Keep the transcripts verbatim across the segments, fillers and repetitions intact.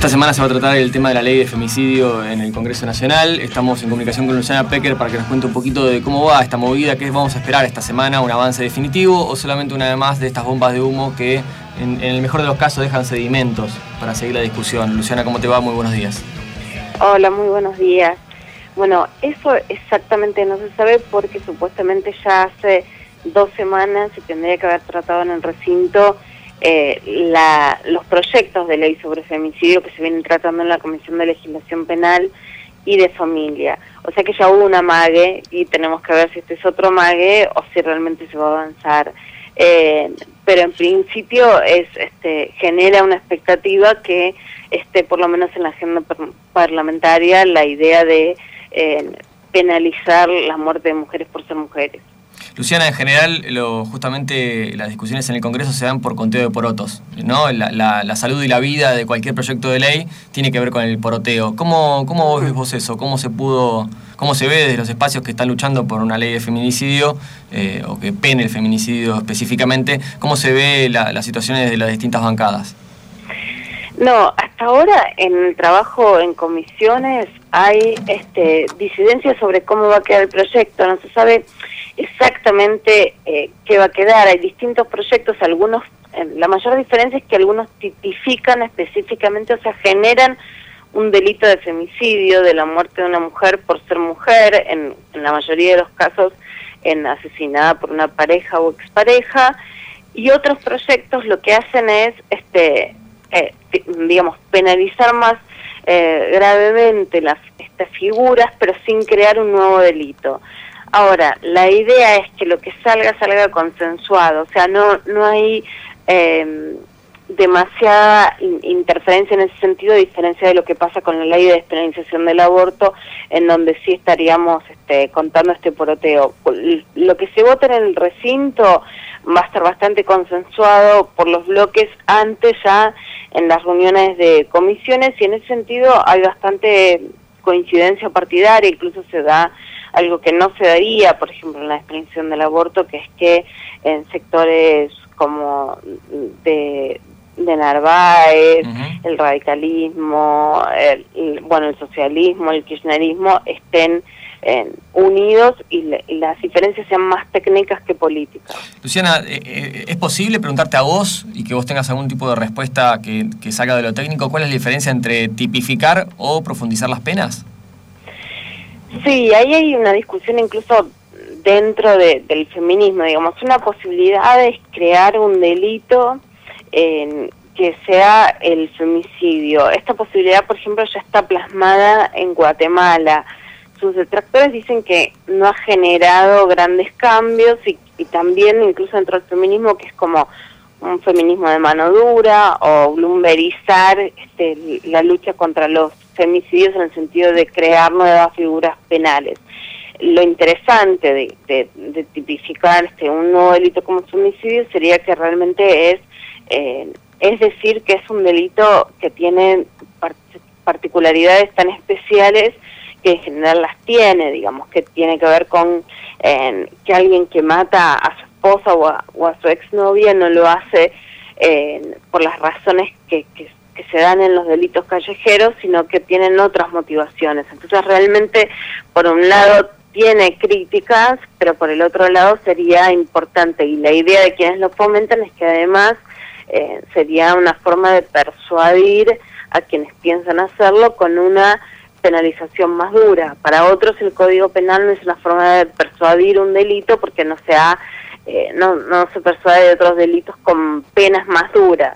Esta semana se va a tratar el tema de la ley de femicidio en el Congreso Nacional. Estamos en comunicación con Luciana Pecker para que nos cuente un poquito de cómo va esta movida, qué vamos a esperar esta semana, un avance definitivo o solamente una vez más de estas bombas de humo que en, en el mejor de los casos dejan sedimentos para seguir la discusión. Luciana, ¿cómo te va? Muy buenos días. Hola, muy buenos días. Bueno, eso exactamente no se sabe porque supuestamente ya hace dos semanas se tendría que haber tratado en el recinto eh, la, los proyectos de ley sobre femicidio que se vienen tratando en la Comisión de Legislación Penal y de Familia. O sea que ya hubo un amague y tenemos que ver si este es otro amague o si realmente se va a avanzar. Eh, pero en principio es este genera una expectativa que esté por lo menos en la agenda par parlamentaria la idea de eh, penalizar la muerte de mujeres por ser mujeres. Luciana, en general, lo, justamente las discusiones en el Congreso se dan por conteo de porotos, ¿no? La, la, la salud y la vida de cualquier proyecto de ley tiene que ver con el poroteo. ¿Cómo, cómo ves vos eso? ¿Cómo se pudo, cómo se ve desde los espacios que están luchando por una ley de feminicidio, eh, o que pene el feminicidio específicamente? ¿Cómo se ve la, las situaciones de las distintas bancadas? No, hasta ahora en el trabajo en comisiones hay este, disidencias sobre cómo va a quedar el proyecto, no se sabe exactamente eh, qué va a quedar. Hay distintos proyectos, algunos, eh, la mayor diferencia es que algunos tipifican específicamente, o sea, generan un delito de femicidio, de la muerte de una mujer por ser mujer, en, en la mayoría de los casos en asesinada por una pareja o expareja, y otros proyectos lo que hacen es, este, eh, digamos, penalizar más eh, gravemente las estas figuras, pero sin crear un nuevo delito. Ahora, la idea es que lo que salga, salga consensuado, o sea, no no hay eh, demasiada in interferencia en ese sentido, a diferencia de lo que pasa con la ley de despenalización del aborto, en donde sí estaríamos este, contando este poroteo. Lo que se vota en el recinto va a estar bastante consensuado por los bloques antes ya en las reuniones de comisiones, y en ese sentido hay bastante coincidencia partidaria, incluso se da algo que no se daría, por ejemplo, en la despenalización del aborto, que es que en sectores como de, de Narváez, uh-huh. el radicalismo, el, el, bueno, el socialismo, el kirchnerismo, estén eh, unidos y, le, y las diferencias sean más técnicas que políticas. Luciana, eh, ¿es posible preguntarte a vos y que vos tengas algún tipo de respuesta que, que salga de lo técnico? ¿Cuál es la diferencia entre tipificar o profundizar las penas? Sí, ahí hay una discusión incluso dentro de, del feminismo, digamos, una posibilidad de crear un delito eh, que sea el femicidio. Esta posibilidad, por ejemplo, ya está plasmada en Guatemala. Sus detractores dicen que no ha generado grandes cambios y, y también incluso dentro del feminismo, que es como un feminismo de mano dura o bloombergizar este, la lucha contra los femicidios en el sentido de crear nuevas figuras penales. Lo interesante de, de, de tipificar este, un nuevo delito como femicidio sería que realmente es, eh, es decir, que es un delito que tiene part particularidades tan especiales que en general las tiene, digamos, que tiene que ver con eh, que alguien que mata a su esposa o a, o a su exnovia no lo hace eh, por las razones que, que, que se dan en los delitos callejeros, sino que tienen otras motivaciones. Entonces realmente, por un lado, tiene críticas, pero por el otro lado sería importante, y la idea de quienes lo fomentan es que además eh, sería una forma de persuadir a quienes piensan hacerlo con una penalización más dura. Para otros el Código Penal no es una forma de persuadir un delito porque no se ha, eh, no, no se persuade de otros delitos con penas más duras.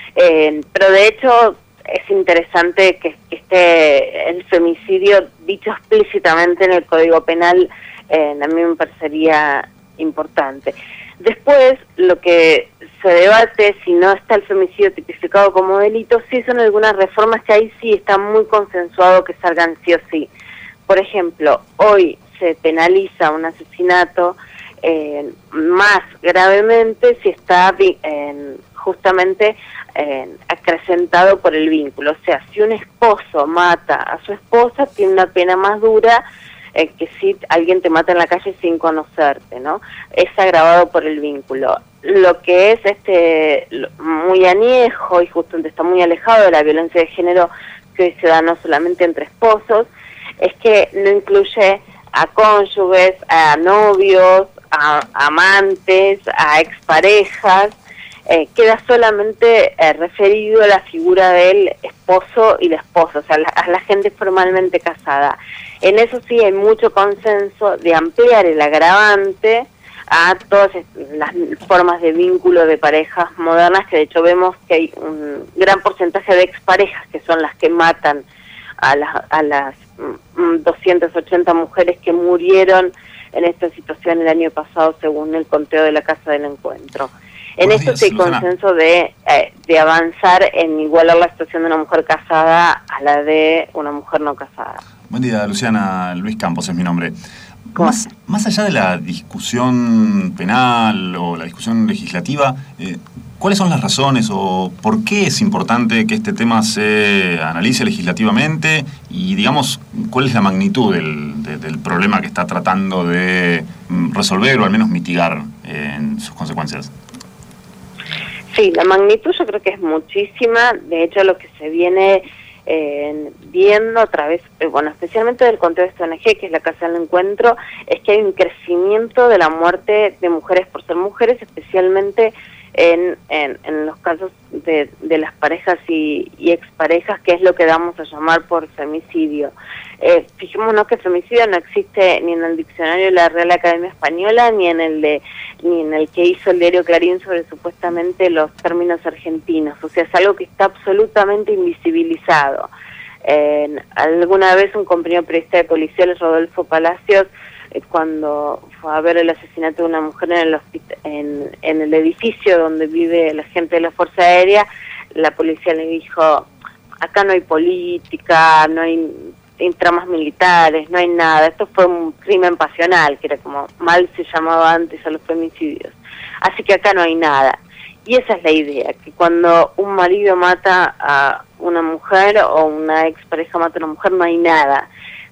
Eh, pero de hecho es interesante que, que esté el femicidio dicho explícitamente en el Código Penal, eh, a mí me parecería importante. Después, lo que se debate, si no está el femicidio tipificado como delito, sí son algunas reformas que ahí sí está muy consensuado que salgan sí o sí. Por ejemplo, hoy se penaliza un asesinato eh, más gravemente si está eh, justamente eh, acrecentado por el vínculo. O sea, si un esposo mata a su esposa, tiene una pena más dura eh, que si alguien te mata en la calle sin conocerte, ¿no? Es agravado por el vínculo. lo que es este muy añejo y justamente está muy alejado de la violencia de género que hoy se da no solamente entre esposos, es que no incluye a cónyuges, a novios, a amantes, a exparejas, eh, queda solamente eh, referido a la figura del esposo y la esposa, o sea, la, a la gente formalmente casada. En eso sí hay mucho consenso de ampliar el agravante a todas las formas de vínculo de parejas modernas, que de hecho vemos que hay un gran porcentaje de exparejas que son las que matan a las, a las doscientas ochenta mujeres que murieron en esta situación el año pasado, según el conteo de la Casa del Encuentro. En Buenos esto días, sí hay Luciana. consenso de, eh, de avanzar en igualar la situación de una mujer casada a la de una mujer no casada. Buen día, Luciana. Luis Campos es mi nombre. ¿Cómo? Más, más allá de la discusión penal o la discusión legislativa, eh, ¿cuáles son las razones o por qué es importante que este tema se analice legislativamente? Y, digamos, ¿cuál es la magnitud del, de, del problema que está tratando de mm, resolver o al menos mitigar eh, en sus consecuencias? Sí, la magnitud yo creo que es muchísima. De hecho, lo que se viene eh, viendo a través, eh, bueno, especialmente del conteo de esta O N G, que es la Casa del Encuentro, es que hay un crecimiento de la muerte de mujeres por ser mujeres, especialmente en, en, en los casos de, de las parejas y, y exparejas, que es lo que damos a llamar por femicidio. Eh, fijémonos que femicidio no existe ni en el diccionario de la Real Academia Española, ni en el de ni en el que hizo el diario Clarín sobre supuestamente los términos argentinos. O sea, es algo que está absolutamente invisibilizado. Eh, alguna vez un compañero periodista de policiales, Rodolfo Palacios, eh, cuando fue a ver el asesinato de una mujer en el, hospit- en, en el edificio donde vive la gente de la Fuerza Aérea, la policía le dijo: acá no hay política, no hay tramas militares, no hay nada, esto fue un crimen pasional, que era como mal se llamaba antes a los femicidios, así que acá no hay nada. Y esa es la idea, que cuando un marido mata a una mujer o una expareja mata a una mujer, no hay nada.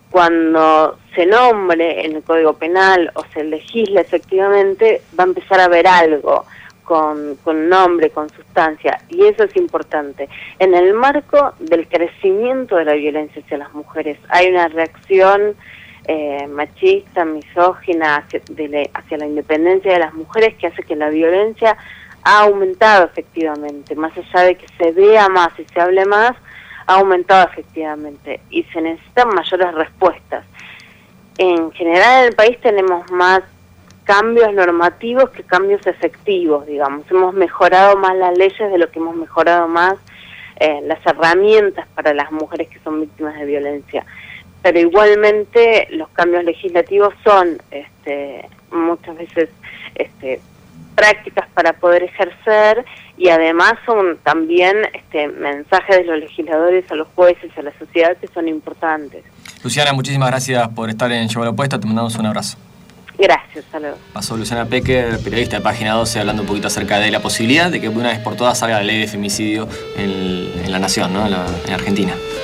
Cuando se nombre en el Código Penal o se legisla efectivamente, va a empezar a haber algo con, con nombre, con sustancia, y eso es importante. En el marco del crecimiento de la violencia hacia las mujeres, hay una reacción eh, machista, misógina hacia, de la, hacia la independencia de las mujeres, que hace que la violencia ha aumentado efectivamente, más allá de que se vea más y se hable más, ha aumentado efectivamente, y se necesitan mayores respuestas. En general en el país tenemos más cambios normativos que cambios efectivos, digamos. Hemos mejorado más las leyes de lo que hemos mejorado más eh, las herramientas para las mujeres que son víctimas de violencia. Pero igualmente los cambios legislativos son este, muchas veces este, prácticas para poder ejercer, y además son también este, mensajes de los legisladores a los jueces, a la sociedad, que son importantes. Luciana, muchísimas gracias por estar en Lleva la Opuesta, te mandamos un abrazo. Gracias, saludos. Pasó Luciana Pecker, periodista de Página doce, hablando un poquito acerca de la posibilidad de que de una vez por todas salga la ley de femicidio en, en la nación, ¿no? en, la, en Argentina.